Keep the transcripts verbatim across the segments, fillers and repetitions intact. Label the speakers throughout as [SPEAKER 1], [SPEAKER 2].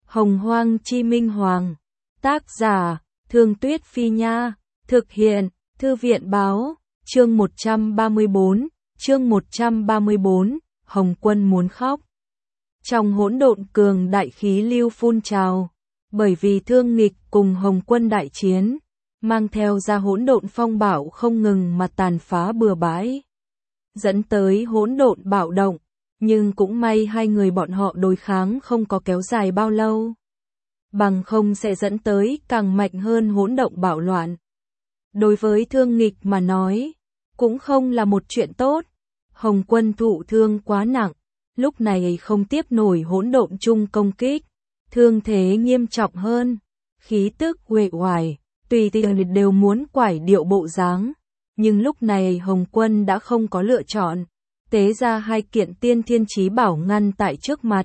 [SPEAKER 1] Hồng Hoang Chi Minh Hoàng. Tác giả, Thương Tuyết Phi Nha. Thực hiện, Thư viện Báo. Chương một trăm ba mươi tư, chương một trăm ba mươi tư, Hồng Quân muốn khóc. Trong hỗn độn cường đại khí lưu phun trào, bởi vì Thương Nghịch cùng Hồng Quân đại chiến, mang theo ra hỗn độn phong bạo không ngừng mà tàn phá bừa bãi, dẫn tới hỗn độn bạo động, nhưng cũng may hai người bọn họ đối kháng không có kéo dài bao lâu, bằng không sẽ dẫn tới càng mạnh hơn hỗn động bạo loạn. Đối với Thương Nghịch mà nói, cũng không là một chuyện tốt. Hồng Quân thụ thương quá nặng, lúc này không tiếp nổi hỗn độn chung công kích, thương thế nghiêm trọng hơn, khí tức uể oải, tùy tiện đều muốn quải điệu bộ dáng. Nhưng lúc này Hồng Quân đã không có lựa chọn, tế ra hai kiện tiên thiên chí bảo ngăn tại trước mặt.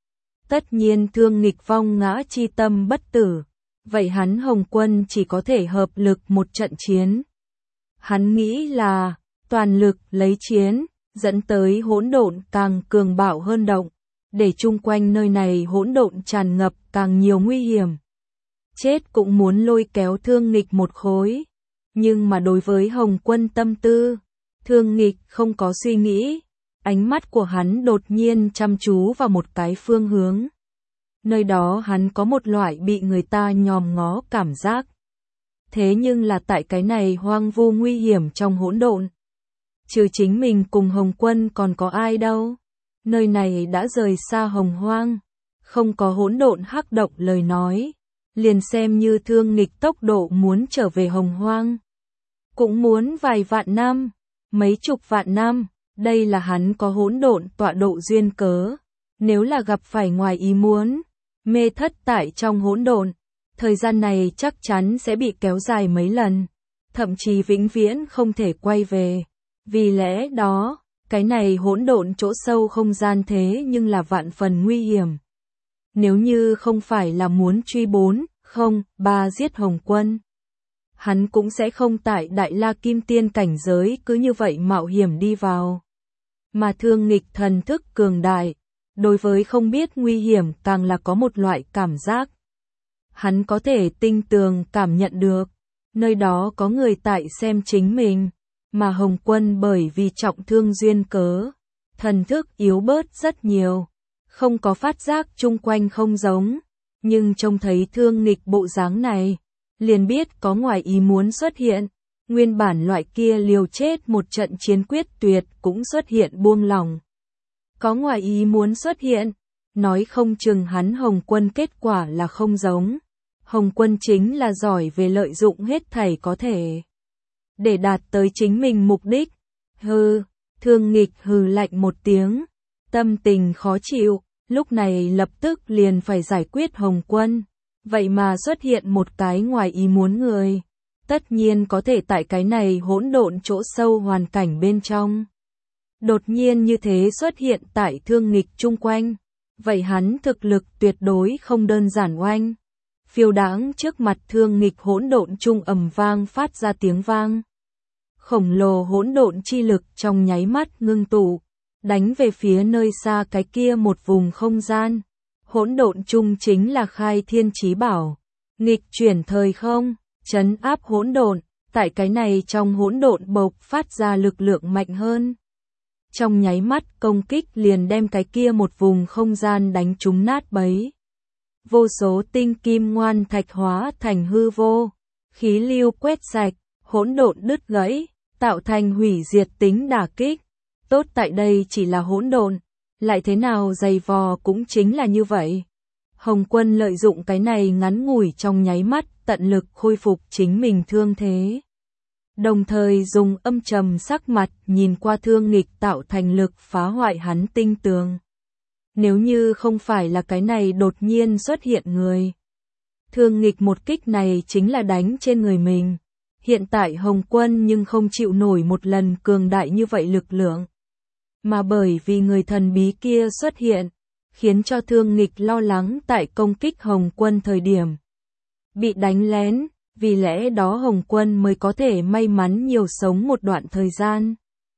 [SPEAKER 1] Tất nhiên Thương Nghịch vong ngã chi tâm bất tử, vậy hắn Hồng Quân chỉ có thể hợp lực một trận chiến. Hắn nghĩ là toàn lực lấy chiến, dẫn tới hỗn độn càng cường bạo hơn động, để chung quanh nơi này hỗn độn tràn ngập càng nhiều nguy hiểm. Chết cũng muốn lôi kéo Thương Nghịch một khối, nhưng mà đối với Hồng Quân tâm tư, Thương Nghịch không có suy nghĩ, ánh mắt của hắn đột nhiên chăm chú vào một cái phương hướng. Nơi đó hắn có một loại bị người ta nhòm ngó cảm giác. Thế nhưng là tại cái này hoang vu nguy hiểm trong hỗn độn, trừ chính mình cùng Hồng Quân còn có ai đâu. Nơi này đã rời xa Hồng Hoang, không có hỗn độn hắc động lời nói, liền xem như Thương Nghịch tốc độ muốn trở về Hồng Hoang, cũng muốn vài vạn năm, mấy chục vạn năm. Đây là hắn có hỗn độn tọa độ duyên cớ. Nếu là gặp phải ngoài ý muốn, mê thất tại trong hỗn độn, thời gian này chắc chắn sẽ bị kéo dài mấy lần, thậm chí vĩnh viễn không thể quay về. Vì lẽ đó, cái này hỗn độn chỗ sâu không gian thế nhưng là vạn phần nguy hiểm. Nếu như không phải là muốn truy bốn, không, ba giết Hồng Quân, hắn cũng sẽ không tại Đại La Kim Tiên cảnh giới cứ như vậy mạo hiểm đi vào. Mà Thương Nghịch thần thức cường đại, đối với không biết nguy hiểm càng là có một loại cảm giác. Hắn có thể tinh tường cảm nhận được, nơi đó có người tại xem chính mình, mà Hồng Quân bởi vì trọng thương duyên cớ, thần thức yếu bớt rất nhiều, không có phát giác chung quanh không giống, nhưng trông thấy Thương Nghịch bộ dáng này, liền biết có ngoài ý muốn xuất hiện. Nguyên bản loại kia liều chết một trận chiến quyết tuyệt cũng xuất hiện buông lỏng. Có ngoài ý muốn xuất hiện, nói không chừng hắn Hồng Quân kết quả là không giống. Hồng Quân chính là giỏi về lợi dụng hết thảy có thể để đạt tới chính mình mục đích. Hừ, Thương Nghịch hừ lạnh một tiếng, tâm tình khó chịu, lúc này lập tức liền phải giải quyết Hồng Quân. Vậy mà xuất hiện một cái ngoài ý muốn người. Tất nhiên có thể tại cái này hỗn độn chỗ sâu hoàn cảnh bên trong. Đột nhiên như thế xuất hiện tại Thương Nghịch chung quanh. Vậy hắn thực lực tuyệt đối không đơn giản oanh. Phiêu đãng trước mặt Thương Nghịch hỗn độn chung ầm vang phát ra tiếng vang. Khổng lồ hỗn độn chi lực trong nháy mắt ngưng tụ, đánh về phía nơi xa cái kia một vùng không gian. Hỗn độn chung chính là khai thiên chí bảo, nghịch chuyển thời không, trấn áp hỗn độn, tại cái này trong hỗn độn bộc phát ra lực lượng mạnh hơn. Trong nháy mắt công kích liền đem cái kia một vùng không gian đánh trúng nát bấy. Vô số tinh kim ngoan thạch hóa thành hư vô, khí lưu quét sạch, hỗn độn đứt gãy, tạo thành hủy diệt tính đả kích. Tốt tại đây chỉ là hỗn độn, lại thế nào dày vò cũng chính là như vậy. Hồng Quân lợi dụng cái này ngắn ngủi trong nháy mắt, tận lực khôi phục chính mình thương thế. Đồng thời dùng âm trầm sắc mặt nhìn qua Thương Nghịch tạo thành lực phá hoại hắn tinh tường. Nếu như không phải là cái này đột nhiên xuất hiện người, Thương Nghịch một kích này chính là đánh trên người mình. Hiện tại Hồng Quân nhưng không chịu nổi một lần cường đại như vậy lực lượng. Mà bởi vì người thần bí kia xuất hiện, khiến cho Thương Nghịch lo lắng tại công kích Hồng Quân thời điểm bị đánh lén, vì lẽ đó Hồng Quân mới có thể may mắn nhiều sống một đoạn thời gian.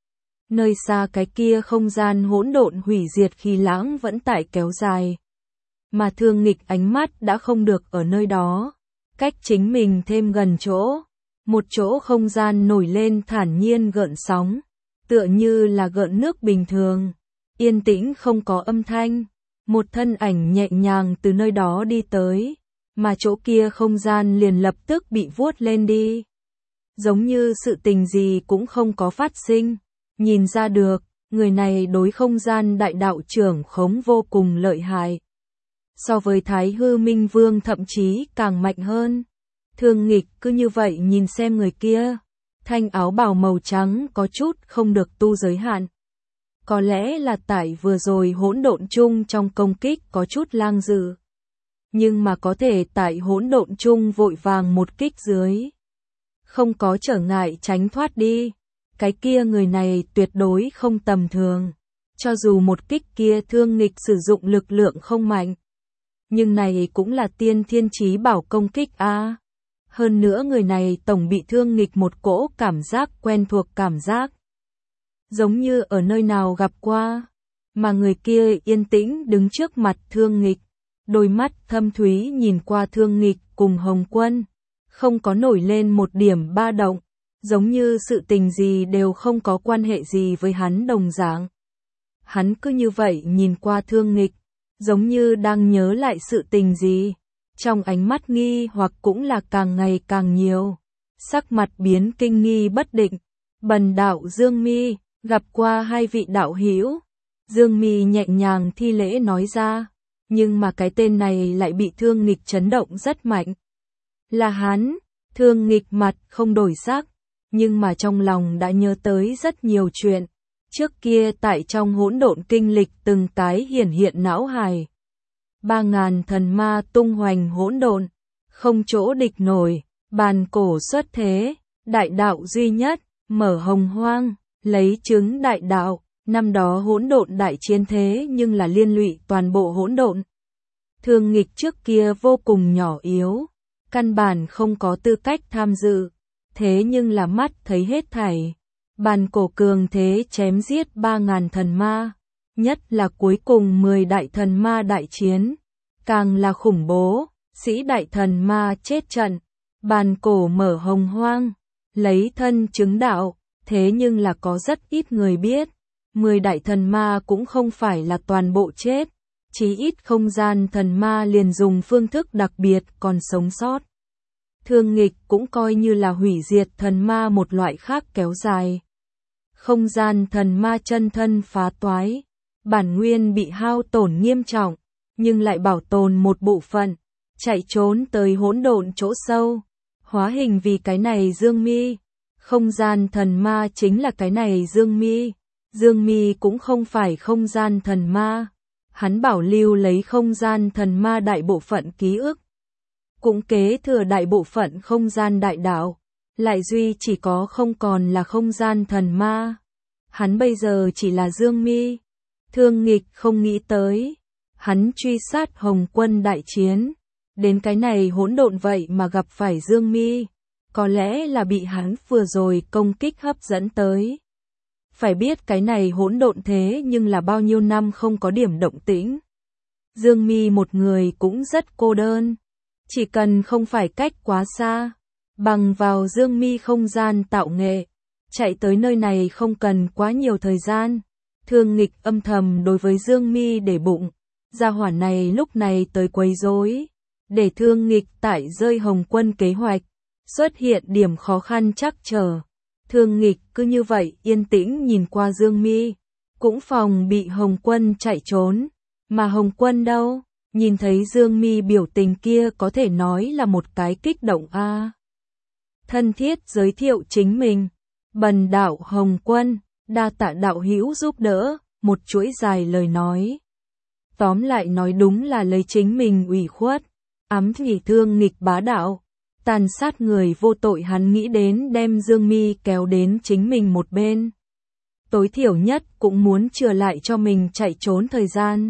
[SPEAKER 1] Nơi xa cái kia không gian hỗn độn hủy diệt khí lãng vẫn tại kéo dài. mà Thương Nghịch ánh mắt đã không được ở nơi đó. Cách chính mình thêm gần chỗ, một chỗ không gian nổi lên thản nhiên gợn sóng, tựa như là gợn nước bình thường, yên tĩnh không có âm thanh. Một thân ảnh nhẹ nhàng từ nơi đó đi tới, mà chỗ kia không gian liền lập tức bị vuốt lên đi. Giống như sự tình gì cũng không có phát sinh, nhìn ra được, người này đối không gian đại đạo trưởng khống vô cùng lợi hại. So với Thái Hư Minh Vương thậm chí càng mạnh hơn. Thương Nghịch cứ như vậy nhìn xem người kia, thanh áo bào màu trắng có chút không được tu giới hạn. Có lẽ là tại vừa rồi hỗn độn chung trong công kích có chút lang dự. Nhưng mà có thể tại hỗn độn chung vội vàng một kích dưới. Không có trở ngại tránh thoát đi. Cái kia người này tuyệt đối không tầm thường. Cho dù một kích kia Thương Nghịch sử dụng lực lượng không mạnh. Nhưng này cũng là tiên thiên chí bảo công kích a. À. Hơn nữa người này tổng bị Thương Nghịch một cỗ cảm giác quen thuộc cảm giác. Giống như ở nơi nào gặp qua, mà người kia yên tĩnh đứng trước mặt Thương Nghịch, đôi mắt thâm thúy nhìn qua Thương Nghịch cùng Hồng Quân, không có nổi lên một điểm ba động, giống như sự tình gì đều không có quan hệ gì với hắn đồng dạng. Hắn cứ như vậy nhìn qua Thương Nghịch, giống như đang nhớ lại sự tình gì, trong ánh mắt nghi hoặc cũng là càng ngày càng nhiều, sắc mặt biến kinh nghi bất định. Bần đạo Dương Mi gặp qua hai vị đạo hữu. Dương Mi nhẹ nhàng thi lễ nói ra, nhưng mà cái tên này lại bị Thương Nghịch chấn động rất mạnh. Là hắn. Thương Nghịch mặt không đổi sắc, nhưng mà trong lòng đã nhớ tới rất nhiều chuyện. Trước kia tại trong hỗn độn kinh lịch từng cái hiển hiện não hài. Ba ngàn thần ma tung hoành hỗn độn, không chỗ địch nổi, bàn cổ xuất thế, đại đạo duy nhất, mở hồng hoang, lấy chứng đại đạo. Năm đó hỗn độn đại chiến thế nhưng là liên lụy toàn bộ hỗn độn. Thương Nghịch trước kia vô cùng nhỏ yếu, căn bản không có tư cách tham dự, thế nhưng là mắt thấy hết thảy. Bàn cổ cường thế chém giết ba ngàn thần ma, nhất là cuối cùng mười đại thần ma đại chiến, càng là khủng bố, sĩ đại thần ma chết trận, bàn cổ mở hồng hoang, lấy thân chứng đạo, thế nhưng là có rất ít người biết. Mười đại thần ma cũng không phải là toàn bộ chết, chí ít không gian thần ma liền dùng phương thức đặc biệt còn sống sót. Thương Nghịch cũng coi như là hủy diệt thần ma một loại khác kéo dài. Không gian thần ma chân thân phá toái, bản nguyên bị hao tổn nghiêm trọng, nhưng lại bảo tồn một bộ phận, chạy trốn tới hỗn độn chỗ sâu, hóa hình vì cái này Dương Mi. Không gian thần ma chính là cái này Dương Mi. Dương Mi cũng không phải không gian thần ma, hắn bảo lưu lấy không gian thần ma đại bộ phận ký ức, cũng kế thừa đại bộ phận không gian đại đạo, lại duy chỉ có không còn là không gian thần ma. Hắn bây giờ chỉ là Dương Mi. Thương Nghịch không nghĩ tới, hắn truy sát Hồng Quân đại chiến, đến cái này hỗn độn vậy mà gặp phải Dương Mi, có lẽ là bị hắn vừa rồi công kích hấp dẫn tới. Phải biết cái này hỗn độn thế nhưng là bao nhiêu năm không có điểm động tĩnh. Dương Mi một người cũng rất cô đơn, chỉ cần không phải cách quá xa, bằng vào Dương Mi không gian tạo nghệ, chạy tới nơi này không cần quá nhiều thời gian. Thương Nghịch âm thầm đối với Dương Mi để bụng, gia hỏa này lúc này tới quấy rối, để Thương Nghịch tại rơi Hồng Quân kế hoạch, xuất hiện điểm khó khăn trắc trở. Thương Nghịch cứ như vậy yên tĩnh nhìn qua Dương Mi, cũng phòng bị Hồng Quân chạy trốn, mà Hồng Quân đâu, nhìn thấy Dương Mi biểu tình kia có thể nói là một cái kích động a. À. Thân thiết giới thiệu chính mình, bần đạo Hồng Quân, đa tạ đạo hữu giúp đỡ, một chuỗi dài lời nói. Tóm lại nói đúng là lấy chính mình ủy khuất, ám thị Thương Nghịch bá đạo. Tàn sát người vô tội, hắn nghĩ đến đem Dương Mi kéo đến chính mình một bên. Tối thiểu nhất cũng muốn chừa lại cho mình chạy trốn thời gian.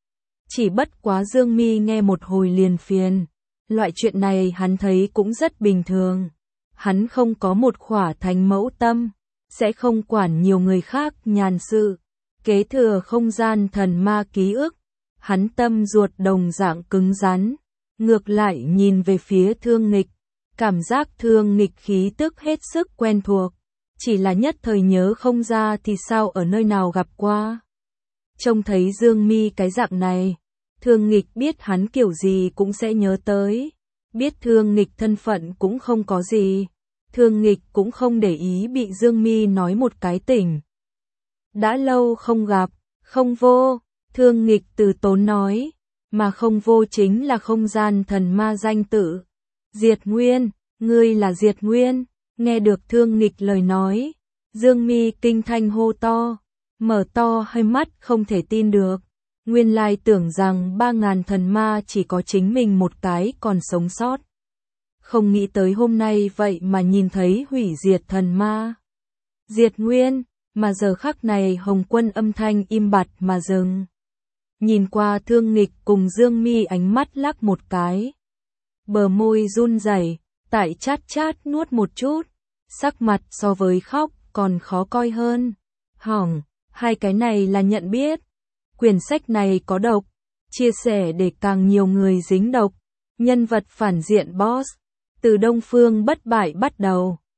[SPEAKER 1] Chỉ bất quá Dương Mi nghe một hồi liền phiền. Loại chuyện này hắn thấy cũng rất bình thường. Hắn không có một khỏa thánh mẫu tâm, sẽ không quản nhiều người khác nhàn sự. Kế thừa không gian thần ma ký ức, hắn tâm ruột đồng dạng cứng rắn, ngược lại nhìn về phía Thương Nghịch, cảm giác Thương Nghịch khí tức hết sức quen thuộc, chỉ là nhất thời nhớ không ra thì sao ở nơi nào gặp qua. Trông thấy Dương Mi cái dạng này, Thương Nghịch biết hắn kiểu gì cũng sẽ nhớ tới, biết Thương Nghịch thân phận cũng không có gì, Thương Nghịch cũng không để ý bị Dương Mi nói một cái tỉnh. Đã lâu không gặp, không vô, Thương Nghịch từ tốn nói, mà không vô chính là không gian thần ma danh tự. Diệt Nguyên, ngươi là Diệt Nguyên, nghe được Thương Nghịch lời nói, Dương Mi kinh thanh hô to, mở to hai mắt không thể tin được, nguyên lai tưởng rằng ba ngàn thần ma chỉ có chính mình một cái còn sống sót. Không nghĩ tới hôm nay vậy mà nhìn thấy hủy diệt thần ma. Diệt Nguyên, mà giờ khắc này Hồng Quân âm thanh im bặt mà dừng. Nhìn qua Thương Nghịch cùng Dương Mi ánh mắt lắc một cái. Bờ môi run rẩy, tại chát chát nuốt một chút, sắc mặt so với khóc còn khó coi hơn. Hỏng, hai cái này là nhận biết. Quyển sách này có độc, chia sẻ để càng nhiều người dính độc. Nhân vật phản diện boss, từ Đông Phương Bất Bại bắt đầu.